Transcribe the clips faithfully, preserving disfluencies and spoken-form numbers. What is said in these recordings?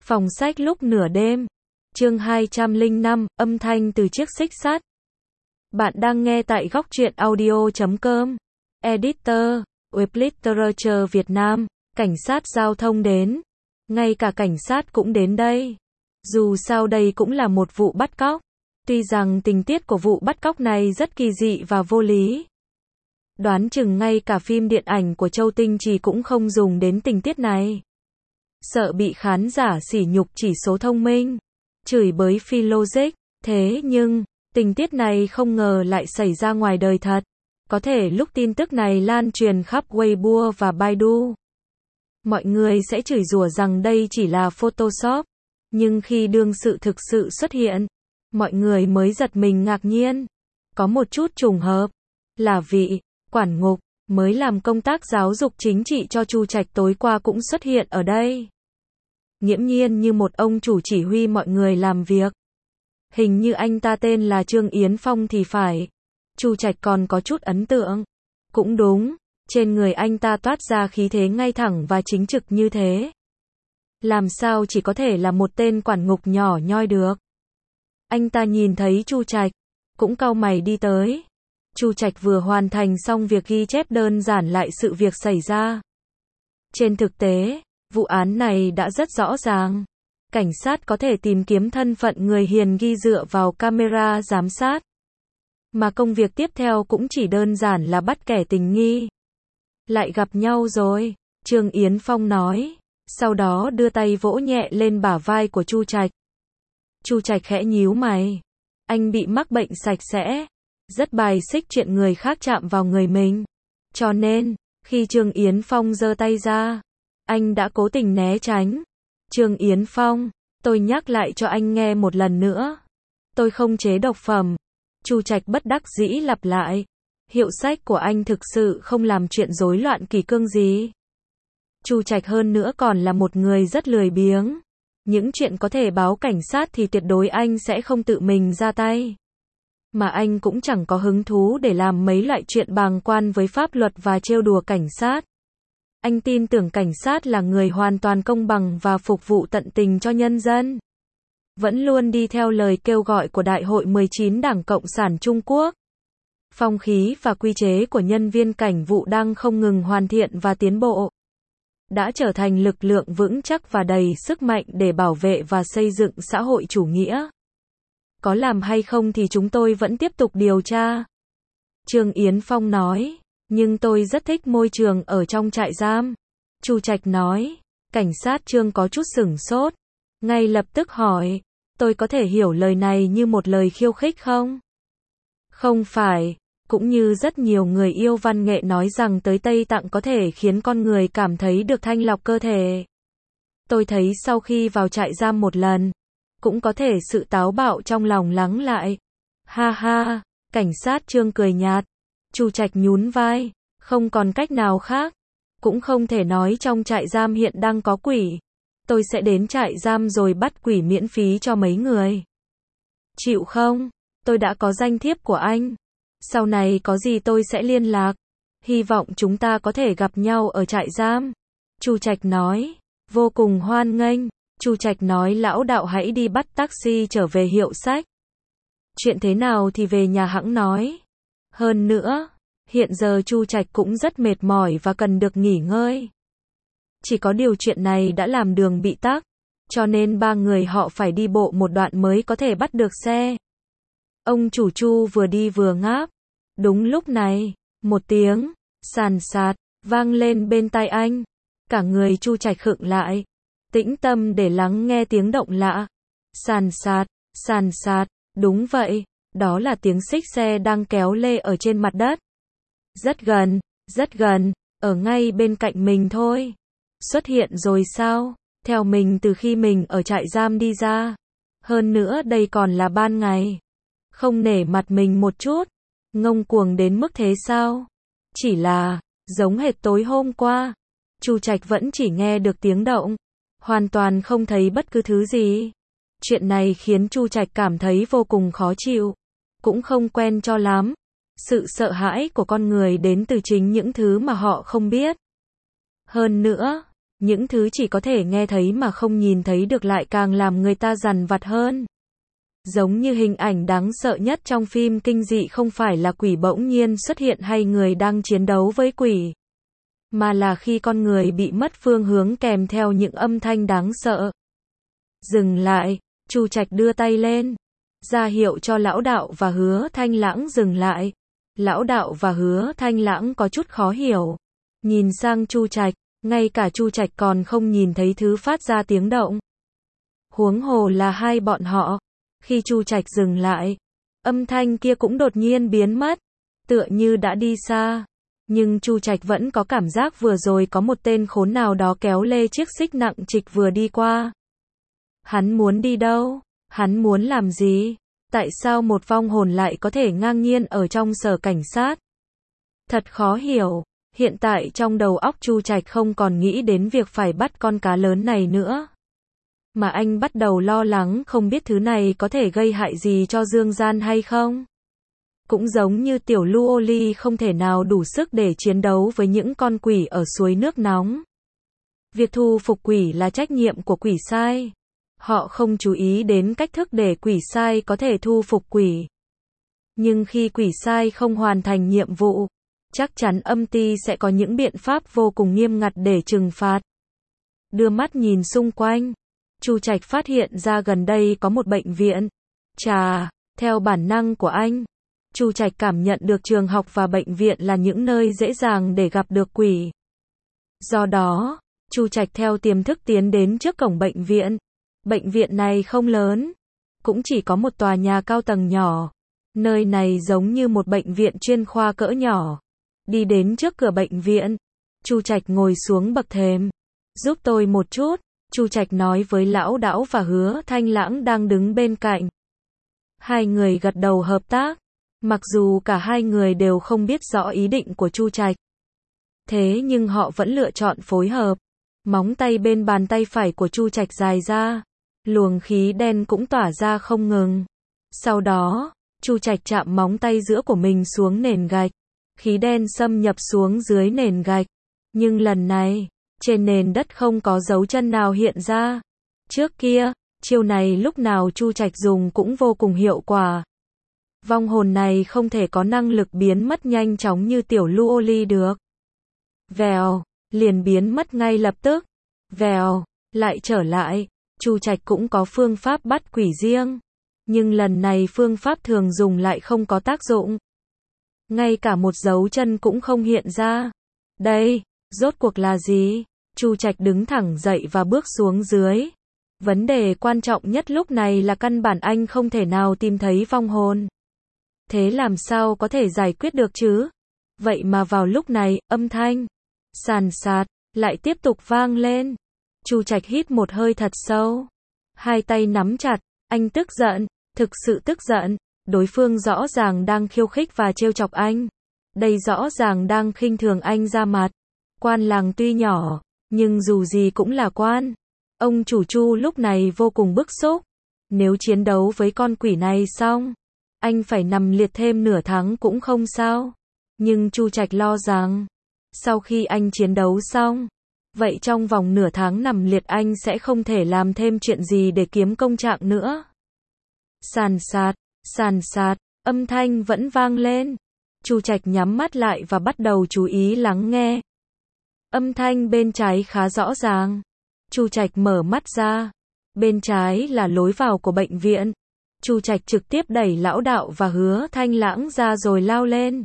Phòng sách lúc nửa đêm. Chương hai trăm lẻ năm, âm thanh từ chiếc xích sắt. Bạn đang nghe tại góc truyện audio chấm com. Editor, Web Literature Việt Nam. Cảnh sát giao thông đến. Ngay cả cảnh sát cũng đến đây. Dù sao đây cũng là một vụ bắt cóc. Tuy rằng tình tiết của vụ bắt cóc này rất kỳ dị và vô lý. Đoán chừng ngay cả phim điện ảnh của Châu Tinh Trì cũng không dùng đến tình tiết này. Sợ bị khán giả sỉ nhục chỉ số thông minh, chửi bới phi logic. Thế nhưng, tình tiết này không ngờ lại xảy ra ngoài đời thật. Có thể lúc tin tức này lan truyền khắp Weibo và Baidu, mọi người sẽ chửi rủa rằng đây chỉ là Photoshop. Nhưng khi đương sự thực sự xuất hiện, mọi người mới giật mình ngạc nhiên. Có một chút trùng hợp, là vị quản ngục mới làm công tác giáo dục chính trị cho Chu Trạch tối qua cũng xuất hiện ở đây. Nghiễm nhiên như một ông chủ chỉ huy mọi người làm việc. Hình như anh ta tên là Trương Yến Phong thì phải. Chu Trạch còn có chút ấn tượng. Cũng đúng, trên người anh ta toát ra khí thế ngay thẳng và chính trực như thế. Làm sao chỉ có thể là một tên quản ngục nhỏ nhoi được. Anh ta nhìn thấy Chu Trạch, cũng cau mày đi tới. Chu Trạch vừa hoàn thành xong việc ghi chép đơn giản lại sự việc xảy ra. Trên thực tế, vụ án này đã rất rõ ràng. Cảnh sát có thể tìm kiếm thân phận người hiền nghi dựa vào camera giám sát. Mà công việc tiếp theo cũng chỉ đơn giản là bắt kẻ tình nghi. Lại gặp nhau rồi, Trương Yến Phong nói. Sau đó đưa tay vỗ nhẹ lên bả vai của Chu Trạch. Chu Trạch khẽ nhíu mày. Anh bị mắc bệnh sạch sẽ. Rất bài xích chuyện người khác chạm vào người mình. Cho nên, khi Trương Yến Phong giơ tay ra, anh đã cố tình né tránh. Trương Yến Phong, tôi nhắc lại cho anh nghe một lần nữa. Tôi không chế độc phẩm. Chu Trạch bất đắc dĩ lặp lại. Hiệu sách của anh thực sự không làm chuyện rối loạn kỷ cương gì. Chu Trạch hơn nữa còn là một người rất lười biếng. Những chuyện có thể báo cảnh sát thì tuyệt đối anh sẽ không tự mình ra tay. Mà anh cũng chẳng có hứng thú để làm mấy loại chuyện bàng quan với pháp luật và trêu đùa cảnh sát. Anh tin tưởng cảnh sát là người hoàn toàn công bằng và phục vụ tận tình cho nhân dân. Vẫn luôn đi theo lời kêu gọi của Đại hội mười chín Đảng Cộng sản Trung Quốc. Phong khí và quy chế của nhân viên cảnh vụ đang không ngừng hoàn thiện và tiến bộ. Đã trở thành lực lượng vững chắc và đầy sức mạnh để bảo vệ và xây dựng xã hội chủ nghĩa. Có làm hay không thì chúng tôi vẫn tiếp tục điều tra. Trương Yến Phong nói, nhưng tôi rất thích môi trường ở trong trại giam. Chu Trạch nói, cảnh sát Trương có chút sửng sốt. Ngay lập tức hỏi, tôi có thể hiểu lời này như một lời khiêu khích không? Không phải, cũng như rất nhiều người yêu văn nghệ nói rằng tới Tây Tạng có thể khiến con người cảm thấy được thanh lọc cơ thể. Tôi thấy sau khi vào trại giam một lần, cũng có thể sự táo bạo trong lòng lắng lại. Ha ha, cảnh sát Trương cười nhạt. Chu Trạch nhún vai, không còn cách nào khác. Cũng không thể nói trong trại giam hiện đang có quỷ. Tôi sẽ đến trại giam rồi bắt quỷ miễn phí cho mấy người. Chịu không? Tôi đã có danh thiếp của anh. Sau này có gì tôi sẽ liên lạc. Hy vọng chúng ta có thể gặp nhau ở trại giam. Chu Trạch nói, vô cùng hoan nghênh. Chu Trạch nói lão đạo hãy đi bắt taxi trở về hiệu sách. Chuyện thế nào thì về nhà hẵng nói. Hơn nữa, hiện giờ Chu Trạch cũng rất mệt mỏi và cần được nghỉ ngơi. Chỉ có điều chuyện này đã làm đường bị tắc, cho nên ba người họ phải đi bộ một đoạn mới có thể bắt được xe. Ông chủ Chu vừa đi vừa ngáp. Đúng lúc này, một tiếng sàn sạt vang lên bên tai anh. Cả người Chu Trạch khựng lại, tĩnh tâm để lắng nghe tiếng động lạ. Sàn sạt, sàn sạt, đúng vậy, đó là tiếng xích xe đang kéo lê ở trên mặt đất. Rất gần, rất gần, ở ngay bên cạnh mình thôi. Xuất hiện rồi sao? Theo mình từ khi mình ở trại giam đi ra. Hơn nữa đây còn là ban ngày. Không nể mặt mình một chút. Ngông cuồng đến mức thế sao? Chỉ là, giống hệt tối hôm qua. Chu Trạch vẫn chỉ nghe được tiếng động. Hoàn toàn không thấy bất cứ thứ gì. Chuyện này khiến Chu Trạch cảm thấy vô cùng khó chịu. Cũng không quen cho lắm. Sự sợ hãi của con người đến từ chính những thứ mà họ không biết. Hơn nữa, Những thứ chỉ có thể nghe thấy mà không nhìn thấy được lại càng làm người ta dằn vặt hơn. Giống như hình ảnh đáng sợ nhất trong phim kinh dị không phải là quỷ bỗng nhiên xuất hiện hay người đang chiến đấu với quỷ, mà là khi con người bị mất phương hướng kèm theo những âm thanh đáng sợ. Dừng lại, Chu Trạch đưa tay lên, ra hiệu cho Lão Đạo và Hứa Thanh Lãng dừng lại. Lão Đạo và Hứa Thanh Lãng có chút khó hiểu, nhìn sang Chu Trạch, ngay cả Chu Trạch còn không nhìn thấy thứ phát ra tiếng động. Huống hồ là hai bọn họ. Khi Chu Trạch dừng lại, âm thanh kia cũng đột nhiên biến mất, tựa như đã đi xa. Nhưng Chu Trạch vẫn có cảm giác vừa rồi có một tên khốn nào đó kéo lê chiếc xích nặng trịch vừa đi qua. Hắn muốn đi đâu? Hắn muốn làm gì? Tại sao một vong hồn lại có thể ngang nhiên ở trong sở cảnh sát? Thật khó hiểu, hiện tại trong đầu óc Chu Trạch không còn nghĩ đến việc phải bắt con cá lớn này nữa. Mà anh bắt đầu lo lắng không biết thứ này có thể gây hại gì cho Dương Gian hay không. Cũng giống như tiểu Lu Ly không thể nào đủ sức để chiến đấu với những con quỷ ở suối nước nóng. Việc thu phục quỷ là trách nhiệm của quỷ sai. Họ không chú ý đến cách thức để quỷ sai có thể thu phục quỷ. Nhưng khi quỷ sai không hoàn thành nhiệm vụ, chắc chắn âm ty sẽ có những biện pháp vô cùng nghiêm ngặt để trừng phạt. Đưa mắt nhìn xung quanh, Chu Trạch phát hiện ra gần đây có một bệnh viện. Chà, theo bản năng của anh, Chu Trạch cảm nhận được trường học và bệnh viện là những nơi dễ dàng để gặp được quỷ. Do đó, Chu Trạch theo tiềm thức tiến đến trước cổng bệnh viện. Bệnh viện này không lớn, cũng chỉ có một tòa nhà cao tầng nhỏ. Nơi này giống như một bệnh viện chuyên khoa cỡ nhỏ. Đi đến trước cửa bệnh viện, Chu Trạch ngồi xuống bậc thềm. Giúp tôi một chút, Chu Trạch nói với Lão Đão và Hứa Thanh Lãng đang đứng bên cạnh. Hai người gật đầu hợp tác, mặc dù cả hai người đều không biết rõ ý định của Chu Trạch. Thế nhưng họ vẫn lựa chọn phối hợp. Móng tay bên bàn tay phải của Chu Trạch dài ra, luồng khí đen cũng tỏa ra không ngừng. Sau đó, Chu Trạch chạm móng tay giữa của mình xuống nền gạch. Khí đen xâm nhập xuống dưới nền gạch. Nhưng lần này, trên nền đất không có dấu chân nào hiện ra. Trước kia, chiêu này lúc nào Chu Trạch dùng cũng vô cùng hiệu quả. Vong hồn này không thể có năng lực biến mất nhanh chóng như tiểu Lu Ly được. Vèo, liền biến mất ngay lập tức. Vèo, lại trở lại. Chu Trạch cũng có phương pháp bắt quỷ riêng. Nhưng lần này phương pháp thường dùng lại không có tác dụng. Ngay cả một dấu chân cũng không hiện ra. Đây, rốt cuộc là gì? Chu Trạch đứng thẳng dậy và bước xuống dưới. Vấn đề quan trọng nhất lúc này là căn bản anh không thể nào tìm thấy vong hồn. Thế làm sao có thể giải quyết được chứ? Vậy mà vào lúc này, âm thanh sàn sạt lại tiếp tục vang lên. Chu Trạch hít một hơi thật sâu. Hai tay nắm chặt, anh tức giận, thực sự tức giận. Đối phương rõ ràng đang khiêu khích và trêu chọc anh. Đây rõ ràng đang khinh thường anh ra mặt. Quan làng tuy nhỏ, nhưng dù gì cũng là quan. Ông chủ Chu lúc này vô cùng bức xúc. Nếu chiến đấu với con quỷ này xong, anh phải nằm liệt thêm nửa tháng cũng không sao. Nhưng Chu Trạch lo rằng, sau khi anh chiến đấu xong, vậy trong vòng nửa tháng nằm liệt anh sẽ không thể làm thêm chuyện gì để kiếm công trạng nữa. Sàn sạt, sàn sạt, âm thanh vẫn vang lên. Chu Trạch nhắm mắt lại và bắt đầu chú ý lắng nghe. Âm thanh bên trái khá rõ ràng. Chu Trạch mở mắt ra. Bên trái là lối vào của bệnh viện. Chu Trạch trực tiếp đẩy Lão Đạo và Hứa Thanh Lãng ra rồi lao lên.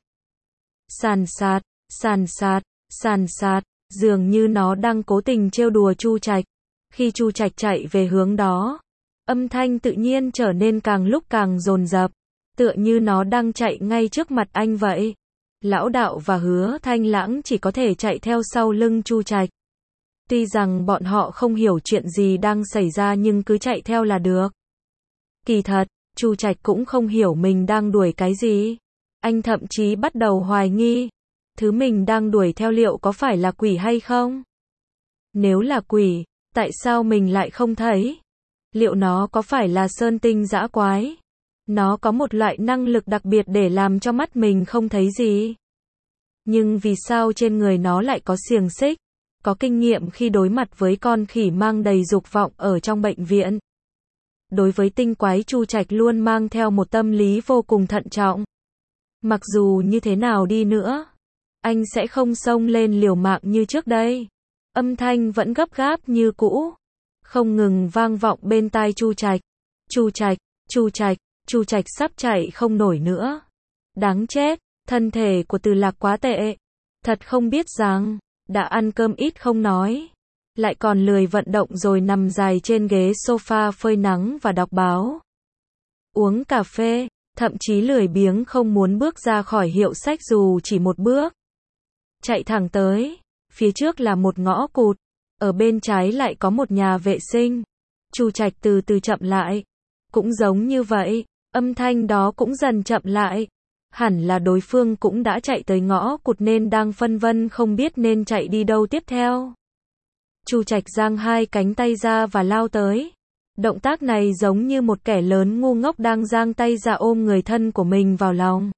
Sàn sạt, sàn sạt, sàn sạt, dường như nó đang cố tình trêu đùa Chu Trạch. Khi Chu Trạch chạy về hướng đó, âm thanh tự nhiên trở nên càng lúc càng dồn dập, tựa như nó đang chạy ngay trước mặt anh vậy. Lão Đạo và Hứa Thanh Lãng chỉ có thể chạy theo sau lưng Chu Trạch. Tuy rằng bọn họ không hiểu chuyện gì đang xảy ra nhưng cứ chạy theo là được. Kỳ thật, Chu Trạch cũng không hiểu mình đang đuổi cái gì. Anh thậm chí bắt đầu hoài nghi, thứ mình đang đuổi theo liệu có phải là quỷ hay không? Nếu là quỷ, tại sao mình lại không thấy? Liệu nó có phải là sơn tinh dã quái? Nó có một loại năng lực đặc biệt để làm cho mắt mình không thấy gì. Nhưng vì sao trên người nó lại có xiềng xích? có kinh nghiệm khi đối mặt với con khỉ mang đầy dục vọng ở trong bệnh viện. Đối với tinh quái Chu Trạch luôn mang theo một tâm lý vô cùng thận trọng. Mặc dù như thế nào đi nữa, anh sẽ không xông lên liều mạng như trước đây. Âm thanh vẫn gấp gáp như cũ, không ngừng vang vọng bên tai Chu Trạch. Chu Trạch, Chu Trạch, Chu Trạch sắp chạy không nổi nữa. Đáng chết, thân thể của Từ Lạc quá tệ. Thật không biết rằng, đã ăn cơm ít không nói, lại còn lười vận động rồi nằm dài trên ghế sofa phơi nắng và đọc báo. Uống cà phê, thậm chí lười biếng không muốn bước ra khỏi hiệu sách dù chỉ một bước. Chạy thẳng tới, phía trước là một ngõ cụt, ở bên trái lại có một nhà vệ sinh. Chu Trạch từ từ chậm lại, cũng giống như vậy, âm thanh đó cũng dần chậm lại. Hẳn là đối phương cũng đã chạy tới ngõ cụt nên đang phân vân không biết nên chạy đi đâu tiếp theo. Chu Trạch giang hai cánh tay ra và lao tới. Động tác này giống như một kẻ lớn ngu ngốc đang giang tay ra ôm người thân của mình vào lòng.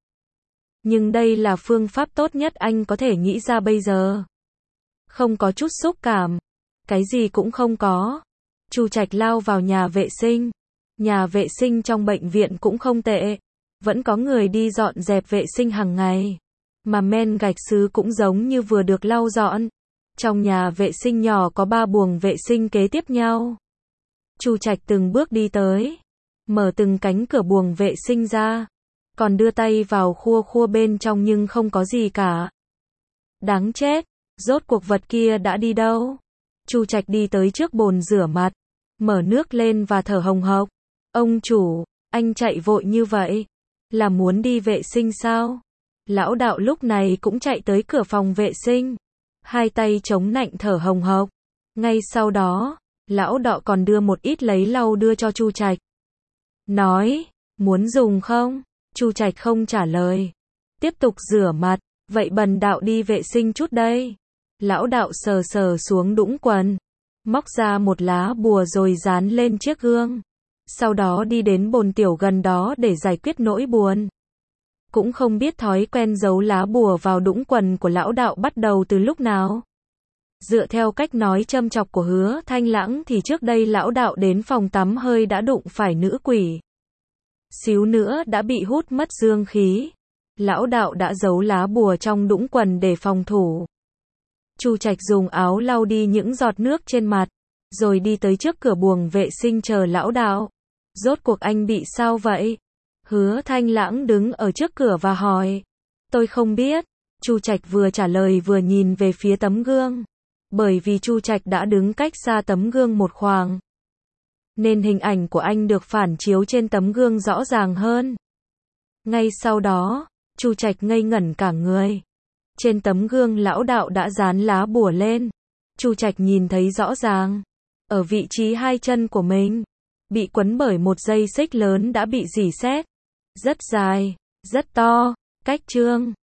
Nhưng đây là phương pháp tốt nhất anh có thể nghĩ ra bây giờ. Không có chút xúc cảm, cái gì cũng không có. Chu Trạch lao vào nhà vệ sinh. Nhà vệ sinh trong bệnh viện cũng không tệ. Vẫn có người đi dọn dẹp vệ sinh hàng ngày. Mà men gạch sứ cũng giống như vừa được lau dọn. Trong nhà vệ sinh nhỏ có ba buồng vệ sinh kế tiếp nhau. Chu Trạch từng bước đi tới, mở từng cánh cửa buồng vệ sinh ra, còn đưa tay vào khua khua bên trong nhưng không có gì cả. Đáng chết, rốt cuộc vật kia đã đi đâu? Chu Trạch đi tới trước bồn rửa mặt, mở nước lên và thở hồng hộc. Ông chủ, anh chạy vội như vậy, là muốn đi vệ sinh sao? Lão đạo lúc này cũng chạy tới cửa phòng vệ sinh, hai tay chống nạnh thở hồng hộc. Ngay sau đó, lão đạo còn đưa một ít lấy lau đưa cho Chu Trạch. Nói, muốn dùng không? Chu Trạch không trả lời. Tiếp tục rửa mặt, vậy bần đạo đi vệ sinh chút đây. Lão đạo sờ sờ xuống đũng quần, móc ra một lá bùa rồi dán lên chiếc gương. Sau đó đi đến bồn tiểu gần đó để giải quyết nỗi buồn. Cũng không biết thói quen giấu lá bùa vào đũng quần của lão đạo bắt đầu từ lúc nào. Dựa theo cách nói châm chọc của Hứa Thanh Lãng thì trước đây lão đạo đến phòng tắm hơi đã đụng phải nữ quỷ. Xíu nữa đã bị hút mất dương khí. Lão đạo đã giấu lá bùa trong đũng quần để phòng thủ. Chu Trạch dùng áo lau đi những giọt nước trên mặt, rồi đi tới trước cửa buồng vệ sinh chờ lão đạo. Rốt cuộc anh bị sao vậy? Hứa Thanh Lãng đứng ở trước cửa và hỏi. Tôi không biết. Chu Trạch vừa trả lời vừa nhìn về phía tấm gương. Bởi vì Chu Trạch đã đứng cách xa tấm gương một khoảng, nên hình ảnh của anh được phản chiếu trên tấm gương rõ ràng hơn. Ngay sau đó, Chu Trạch ngây ngẩn cả người. Trên tấm gương lão đạo đã dán lá bùa lên. Chu Trạch nhìn thấy rõ ràng. Ở vị trí hai chân của mình, bị quấn bởi một dây xích lớn đã bị rỉ sét. Rất dài, rất to, cách trương.